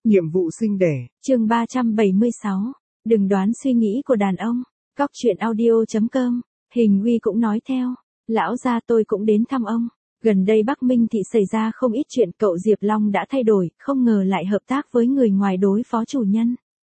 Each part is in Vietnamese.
Nhiệm vụ sinh đẻ. Chương 376. Đừng đoán suy nghĩ của đàn ông. Cóc truyện audio.com. Hình Uy cũng nói theo. Lão gia tôi cũng đến thăm ông. Gần đây Bắc Minh thị xảy ra không ít chuyện, cậu Diệp Long đã thay đổi, không ngờ lại hợp tác với người ngoài đối phó chủ nhân.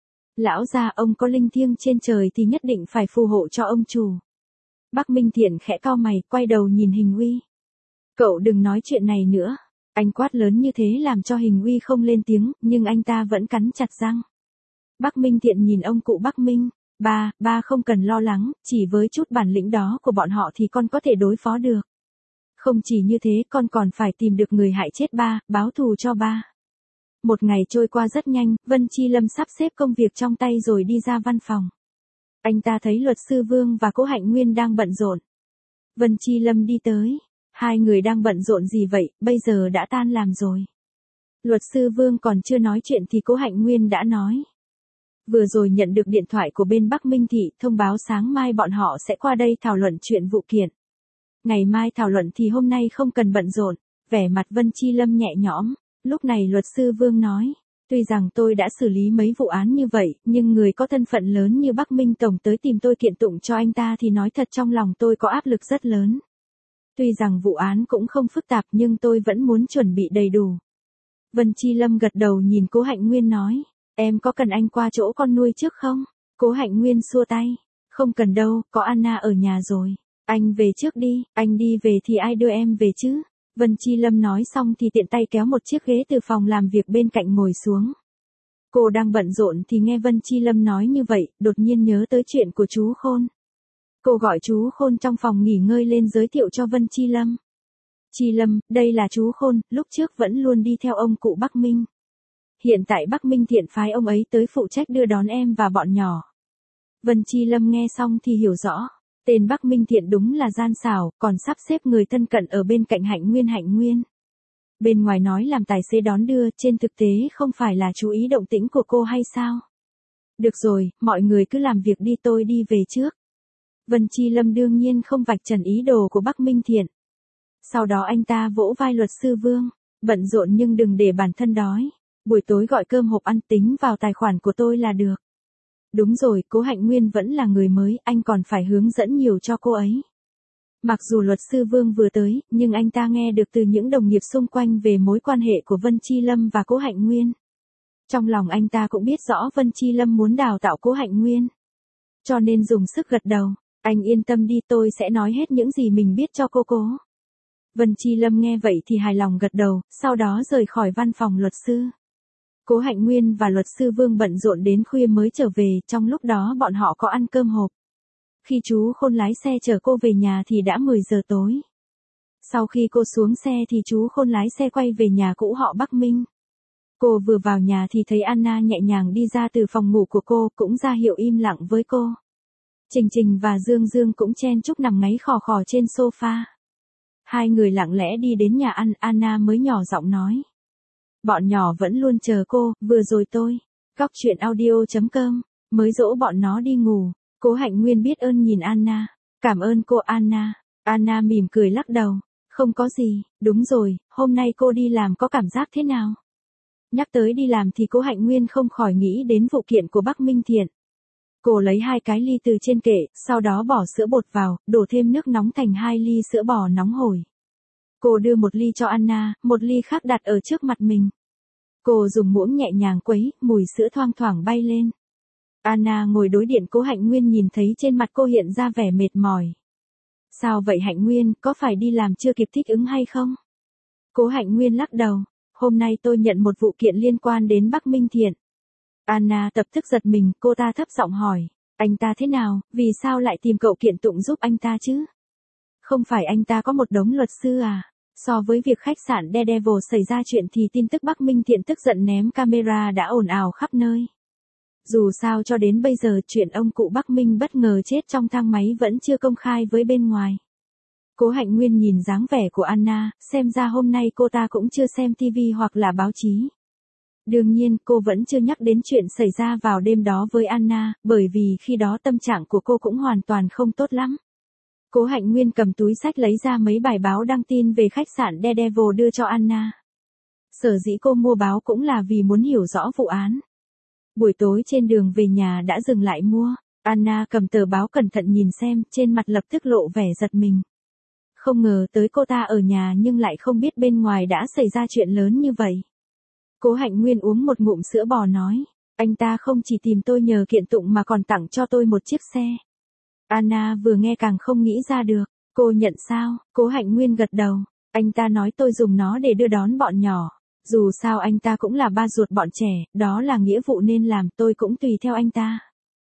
Lão gia, ông có linh thiêng trên trời thì nhất định phải phù hộ cho ông chủ. Bắc Minh Thiện khẽ cau mày, quay đầu nhìn Hình Uy. Cậu đừng nói chuyện này nữa. Anh quát lớn như thế làm cho Hình Uy không lên tiếng, nhưng anh ta vẫn cắn chặt răng. Bắc Minh Thiện nhìn ông cụ Bắc Minh. Ba không cần lo lắng, chỉ với chút bản lĩnh đó của bọn họ thì con có thể đối phó được. Không chỉ như thế, con còn phải tìm được người hại chết ba, báo thù cho ba. Một ngày trôi qua rất nhanh, Vân Chi Lâm sắp xếp công việc trong tay rồi đi ra văn phòng. Anh ta thấy luật sư Vương và Cố Hạnh Nguyên đang bận rộn. Vân Chi Lâm đi tới. Hai người đang bận rộn gì vậy, bây giờ đã tan làm rồi. Luật sư Vương còn chưa nói chuyện thì Cố Hạnh Nguyên đã nói. Vừa rồi nhận được điện thoại của bên Bắc Minh thị, thông báo sáng mai bọn họ sẽ qua đây thảo luận chuyện vụ kiện. Ngày mai thảo luận thì hôm nay không cần bận rộn. Vẻ mặt Vân Chi Lâm nhẹ nhõm. Lúc này luật sư Vương nói. Tuy rằng tôi đã xử lý mấy vụ án như vậy, nhưng người có thân phận lớn như Bắc Minh Tổng tới tìm tôi kiện tụng cho anh ta thì nói thật trong lòng tôi có áp lực rất lớn. Tuy rằng vụ án cũng không phức tạp nhưng tôi vẫn muốn chuẩn bị đầy đủ. Vân Chi Lâm gật đầu nhìn Cố Hạnh Nguyên nói. Em có cần anh qua chỗ con nuôi trước không? Cố Hạnh Nguyên xua tay. Không cần đâu, có Anna ở nhà rồi. Anh về trước đi, anh đi về thì ai đưa em về chứ? Vân Chi Lâm nói xong thì tiện tay kéo một chiếc ghế từ phòng làm việc bên cạnh ngồi xuống. Cô đang bận rộn thì nghe Vân Chi Lâm nói như vậy, đột nhiên nhớ tới chuyện của chú Khôn. Cô gọi chú Khôn trong phòng nghỉ ngơi lên giới thiệu cho Vân Chi Lâm. Chi Lâm, đây là chú Khôn, lúc trước vẫn luôn đi theo ông cụ Bắc Minh. Hiện tại Bắc Minh Thiện phái ông ấy tới phụ trách đưa đón em và bọn nhỏ. Vân Chi Lâm nghe xong thì hiểu rõ. Tên Bắc Minh Thiện đúng là gian xảo, còn sắp xếp người thân cận ở bên cạnh Hạnh Nguyên. Bên ngoài nói làm tài xế đón đưa, trên thực tế không phải là chú ý động tĩnh của cô hay sao? Được rồi, mọi người cứ làm việc đi, tôi đi về trước. Vân Chi Lâm đương nhiên không vạch trần ý đồ của Bắc Minh Thiện. Sau đó anh ta vỗ vai luật sư Vương. Bận rộn nhưng đừng để bản thân đói. Buổi tối gọi cơm hộp ăn tính vào tài khoản của tôi là được. Đúng rồi, Cố Hạnh Nguyên vẫn là người mới, anh còn phải hướng dẫn nhiều cho cô ấy. Mặc dù luật sư Vương vừa tới, nhưng anh ta nghe được từ những đồng nghiệp xung quanh về mối quan hệ của Vân Chi Lâm và Cố Hạnh Nguyên. Trong lòng anh ta cũng biết rõ Vân Chi Lâm muốn đào tạo Cố Hạnh Nguyên. Cho nên dùng sức gật đầu. Anh yên tâm đi, tôi sẽ nói hết những gì mình biết cho cô Cố. Vân Chi Lâm nghe vậy thì hài lòng gật đầu, sau đó rời khỏi văn phòng luật sư. Cố Hạnh Nguyên và luật sư Vương bận rộn đến khuya mới trở về, trong lúc đó bọn họ có ăn cơm hộp. Khi chú Khôn lái xe chở cô về nhà thì đã 10 giờ tối. Sau khi cô xuống xe thì chú Khôn lái xe quay về nhà cũ họ Bắc Minh. Cô vừa vào nhà thì thấy Anna nhẹ nhàng đi ra từ phòng ngủ của cô, cũng ra hiệu im lặng với cô. Trình Trình và Dương Dương cũng chen chúc nằm ngáy khò khò trên sofa. Hai người lặng lẽ đi đến nhà ăn, Anna mới nhỏ giọng nói. Bọn nhỏ vẫn luôn chờ cô, vừa rồi tôi. Cóc truyện audio.com. Mới dỗ bọn nó đi ngủ. Cố Hạnh Nguyên biết ơn nhìn Anna. Cảm ơn cô Anna. Anna mỉm cười lắc đầu. Không có gì, đúng rồi, hôm nay cô đi làm có cảm giác thế nào? Nhắc tới đi làm thì Cố Hạnh Nguyên không khỏi nghĩ đến vụ kiện của Bắc Minh Thiện. Cô lấy 2 cái ly từ trên kệ, sau đó bỏ sữa bột vào, đổ thêm nước nóng thành 2 ly sữa bò nóng hổi. Cô đưa một ly cho Anna, một ly khác đặt ở trước mặt mình. Cô dùng muỗng nhẹ nhàng quấy, mùi sữa thoang thoảng bay lên. Anna ngồi đối diện Cố Hạnh Nguyên nhìn thấy trên mặt cô hiện ra vẻ mệt mỏi. Sao vậy Hạnh Nguyên, có phải đi làm chưa kịp thích ứng hay không? Cố Hạnh Nguyên lắc đầu. Hôm nay tôi nhận một vụ kiện liên quan đến Bắc Minh Thiện. Anna lập tức giật mình, cô ta thấp giọng hỏi. Anh ta thế nào, vì sao lại tìm cậu kiện tụng giúp anh ta chứ? Không phải anh ta có một đống luật sư à? So với việc khách sạn Daredevil xảy ra chuyện thì tin tức Bắc Minh Thiện tức giận ném camera đã ồn ào khắp nơi. Dù sao cho đến bây giờ chuyện ông cụ Bắc Minh bất ngờ chết trong thang máy vẫn chưa công khai với bên ngoài. Cố Hạnh Nguyên nhìn dáng vẻ của Anna, xem ra hôm nay cô ta cũng chưa xem TV hoặc là báo chí. Đương nhiên cô vẫn chưa nhắc đến chuyện xảy ra vào đêm đó với Anna, bởi vì khi đó tâm trạng của cô cũng hoàn toàn không tốt lắm. Cố Hạnh Nguyên cầm túi sách lấy ra mấy bài báo đăng tin về khách sạn Daredevil đưa cho Anna. Sở dĩ cô mua báo cũng là vì muốn hiểu rõ vụ án. Buổi tối trên đường về nhà đã dừng lại mua. Anna cầm tờ báo cẩn thận nhìn xem, trên mặt lập tức lộ vẻ giật mình. Không ngờ tới cô ta ở nhà nhưng lại không biết bên ngoài đã xảy ra chuyện lớn như vậy. Cố Hạnh Nguyên uống một ngụm sữa bò nói, anh ta không chỉ tìm tôi nhờ kiện tụng mà còn tặng cho tôi một chiếc xe. Anna vừa nghe càng không nghĩ ra được, cô nhận sao? Cố Hạnh Nguyên gật đầu, anh ta nói tôi dùng nó để đưa đón bọn nhỏ. Dù sao anh ta cũng là ba ruột bọn trẻ, đó là nghĩa vụ nên làm, tôi cũng tùy theo anh ta.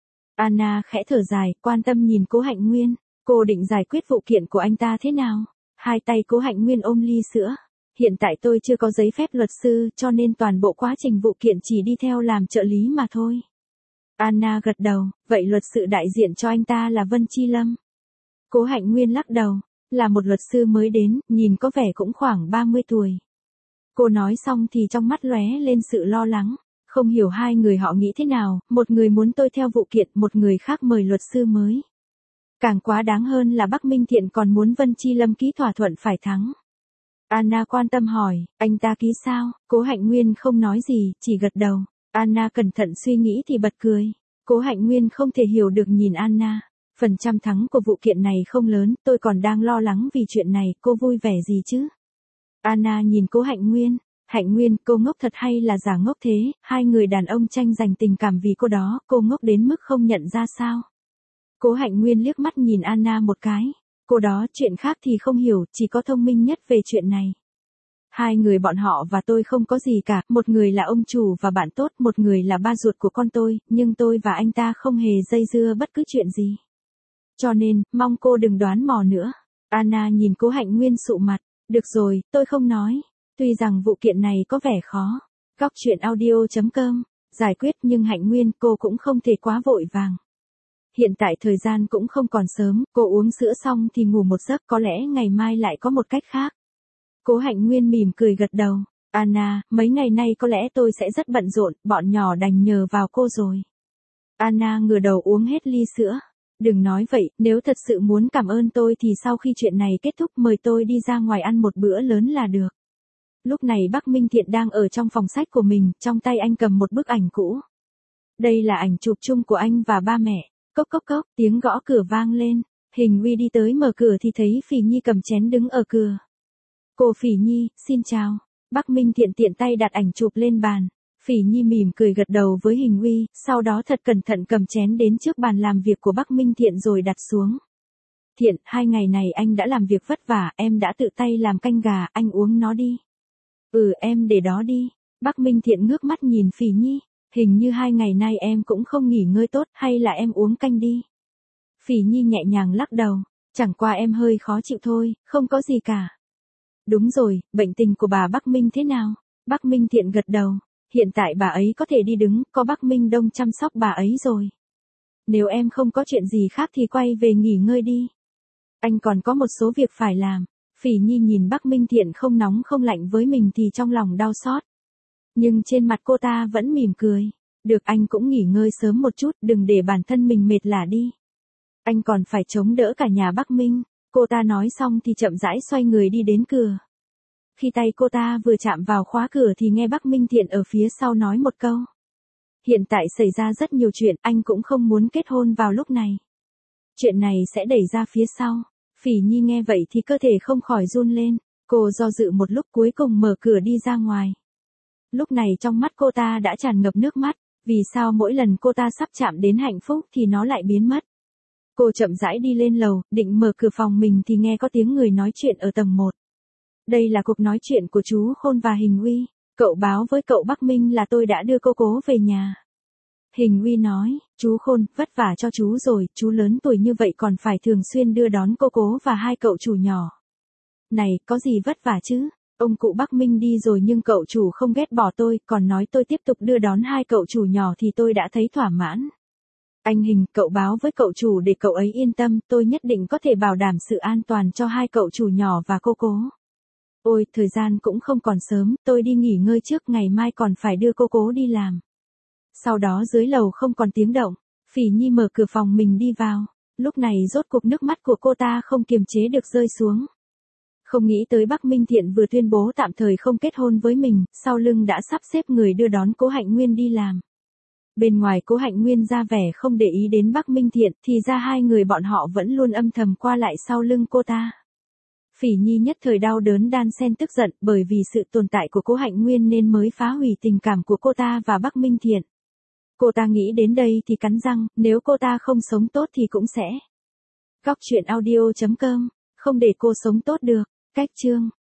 Anna khẽ thở dài, quan tâm nhìn Cố Hạnh Nguyên, cô định giải quyết vụ kiện của anh ta thế nào? Hai tay Cố Hạnh Nguyên ôm ly sữa. Hiện tại tôi chưa có giấy phép luật sư cho nên toàn bộ quá trình vụ kiện chỉ đi theo làm trợ lý mà thôi. Anna gật đầu, vậy luật sư đại diện cho anh ta là Vân Chi Lâm. Cố Hạnh Nguyên lắc đầu, là một luật sư mới đến, nhìn có vẻ cũng khoảng 30 tuổi. Cô nói xong thì trong mắt lóe lên sự lo lắng, không hiểu hai người họ nghĩ thế nào, một người muốn tôi theo vụ kiện, một người khác mời luật sư mới. Càng quá đáng hơn là Bắc Minh Thiện còn muốn Vân Chi Lâm ký thỏa thuận phải thắng. Anna quan tâm hỏi, anh ta ký sao? Cố Hạnh Nguyên không nói gì, chỉ gật đầu. Anna cẩn thận suy nghĩ thì bật cười. Cố Hạnh Nguyên không thể hiểu được nhìn Anna. Phần trăm thắng của vụ kiện này không lớn, tôi còn đang lo lắng vì chuyện này, cô vui vẻ gì chứ? Anna nhìn Cố Hạnh Nguyên. Hạnh Nguyên, cô ngốc thật hay là giả ngốc thế? Hai người đàn ông tranh giành tình cảm vì cô đó, cô ngốc đến mức không nhận ra sao? Cố Hạnh Nguyên liếc mắt nhìn Anna một cái. Cô đó chuyện khác thì không hiểu, chỉ có thông minh nhất về chuyện này. Hai người bọn họ và tôi không có gì cả, một người là ông chủ và bạn tốt, một người là ba ruột của con tôi, nhưng tôi và anh ta không hề dây dưa bất cứ chuyện gì. Cho nên, mong cô đừng đoán mò nữa. Anna nhìn Cố Hạnh Nguyên sụ mặt, được rồi, tôi không nói. Tuy rằng vụ kiện này có vẻ khó. Góc truyện audio.com, giải quyết nhưng Hạnh Nguyên cô cũng không thể quá vội vàng. Hiện tại thời gian cũng không còn sớm, cô uống sữa xong thì ngủ một giấc, có lẽ ngày mai lại có một cách khác. Cố Hạnh Nguyên mỉm cười gật đầu. Anna, mấy ngày nay có lẽ tôi sẽ rất bận rộn, bọn nhỏ đành nhờ vào cô rồi. Anna ngửa đầu uống hết ly sữa. Đừng nói vậy, nếu thật sự muốn cảm ơn tôi thì sau khi chuyện này kết thúc mời tôi đi ra ngoài ăn một bữa lớn là được. Lúc này Bắc Minh Thiện đang ở trong phòng sách của mình, trong tay anh cầm một bức ảnh cũ. Đây là ảnh chụp chung của anh và ba mẹ. Cốc cốc cốc, tiếng gõ cửa vang lên. Hình Uy đi tới mở cửa thì thấy Phỉ Nhi cầm chén đứng ở cửa. Cô Phỉ Nhi, xin chào. Bắc Minh Thiện tiện tay đặt ảnh chụp lên bàn. Phỉ Nhi mỉm cười gật đầu với Hình Uy, sau đó thật cẩn thận cầm chén đến trước bàn làm việc của Bắc Minh Thiện rồi đặt xuống. Thiện, 2 ngày này anh đã làm việc vất vả, em đã tự tay làm canh gà, anh uống nó đi. Em để đó đi. Bắc Minh Thiện ngước mắt nhìn Phỉ Nhi. Hình như 2 ngày nay em cũng không nghỉ ngơi tốt, hay là em uống canh đi. Phỉ Nhi nhẹ nhàng lắc đầu, chẳng qua em hơi khó chịu thôi, không có gì cả. Đúng rồi, bệnh tình của bà Bắc Minh thế nào? Bắc Minh Thiện gật đầu, hiện tại bà ấy có thể đi đứng, có Bắc Minh Đông chăm sóc bà ấy rồi. Nếu em không có chuyện gì khác thì quay về nghỉ ngơi đi. Anh còn có một số việc phải làm. Phỉ Nhi nhìn Bắc Minh Thiện không nóng không lạnh với mình thì trong lòng đau xót. Nhưng trên mặt cô ta vẫn mỉm cười. Được, anh cũng nghỉ ngơi sớm một chút, đừng để bản thân mình mệt lả đi. Anh còn phải chống đỡ cả nhà Bắc Minh. Cô ta nói xong thì chậm rãi xoay người đi đến cửa. Khi tay cô ta vừa chạm vào khóa cửa thì nghe Bắc Minh Thiện ở phía sau nói một câu. Hiện tại xảy ra rất nhiều chuyện, anh cũng không muốn kết hôn vào lúc này. Chuyện này sẽ đẩy ra phía sau. Phỉ Nhi nghe vậy thì cơ thể không khỏi run lên. Cô do dự một lúc cuối cùng mở cửa đi ra ngoài. Lúc này trong mắt cô ta đã tràn ngập nước mắt, vì sao mỗi lần cô ta sắp chạm đến hạnh phúc thì nó lại biến mất. Cô chậm rãi đi lên lầu, định mở cửa phòng mình thì nghe có tiếng người nói chuyện ở tầng 1. Đây là cuộc nói chuyện của chú Khôn và Hình Uy, cậu báo với cậu Bắc Minh là tôi đã đưa cô cố về nhà. Hình Uy nói, chú Khôn, vất vả cho chú rồi, chú lớn tuổi như vậy còn phải thường xuyên đưa đón cô cố và hai cậu chủ nhỏ. Này, có gì vất vả chứ? Ông cụ Bắc Minh đi rồi nhưng cậu chủ không ghét bỏ tôi, còn nói tôi tiếp tục đưa đón hai cậu chủ nhỏ thì tôi đã thấy thỏa mãn. Anh Hình, cậu báo với cậu chủ để cậu ấy yên tâm, tôi nhất định có thể bảo đảm sự an toàn cho hai cậu chủ nhỏ và cô cố. Ôi, thời gian cũng không còn sớm, tôi đi nghỉ ngơi trước, ngày mai còn phải đưa cô cố đi làm. Sau đó dưới lầu không còn tiếng động, Phỉ Nhi mở cửa phòng mình đi vào. Lúc này rốt cuộc nước mắt của cô ta không kiềm chế được rơi xuống. Không nghĩ tới Bắc Minh Thiện vừa tuyên bố tạm thời không kết hôn với mình, sau lưng đã sắp xếp người đưa đón Cố Hạnh Nguyên đi làm. Bên ngoài Cố Hạnh Nguyên ra vẻ không để ý đến Bắc Minh Thiện, thì ra hai người bọn họ vẫn luôn âm thầm qua lại sau lưng cô ta. Phỉ Nhi nhất thời đau đớn đan xen tức giận, bởi vì sự tồn tại của Cố Hạnh Nguyên nên mới phá hủy tình cảm của cô ta và Bắc Minh Thiện. Cô ta nghĩ đến đây thì cắn răng, nếu cô ta không sống tốt thì cũng sẽ. Góc truyện audio.com, không để cô sống tốt được. Cách chương